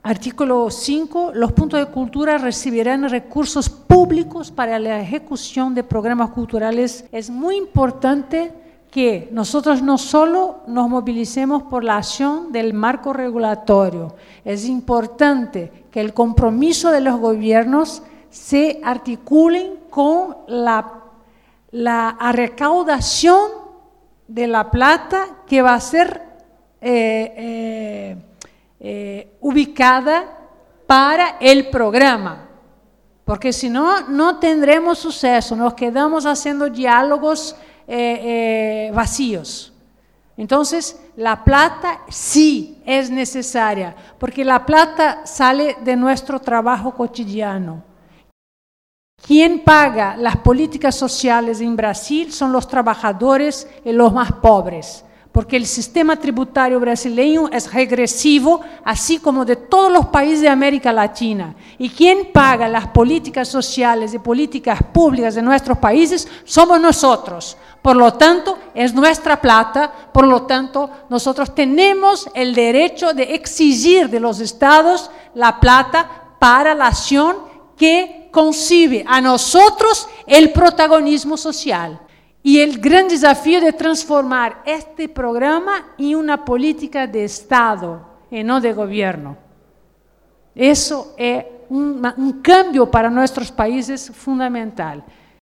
Artículo 5. Los puntos de cultura recibirán recursos públicos para la ejecución de programas culturales. Es muy importante que nosotros no solo nos movilicemos por la acción del marco regulatorio, es importante que el compromiso de los gobiernos se articulen con la recaudación de la plata que va a ser ubicada para el programa, porque si no, no tendremos suceso, nos quedamos haciendo diálogos vacíos. Entonces, la plata sí es necesaria, porque la plata sale de nuestro trabajo cotidiano. Quien paga las políticas sociales en Brasil son los trabajadores y los más pobres, porque el sistema tributario brasileño es regresivo, así como de todos los países de América Latina. Y quien paga las políticas sociales y políticas públicas de nuestros países somos nosotros. Por lo tanto, es nuestra plata, por lo tanto, nosotros tenemos el derecho de exigir de los estados la plata para la acción que concibe a nosotros el protagonismo social. Y el gran desafío de transformar este programa en una política de Estado y no de gobierno. Eso es un cambio para nuestros países fundamental.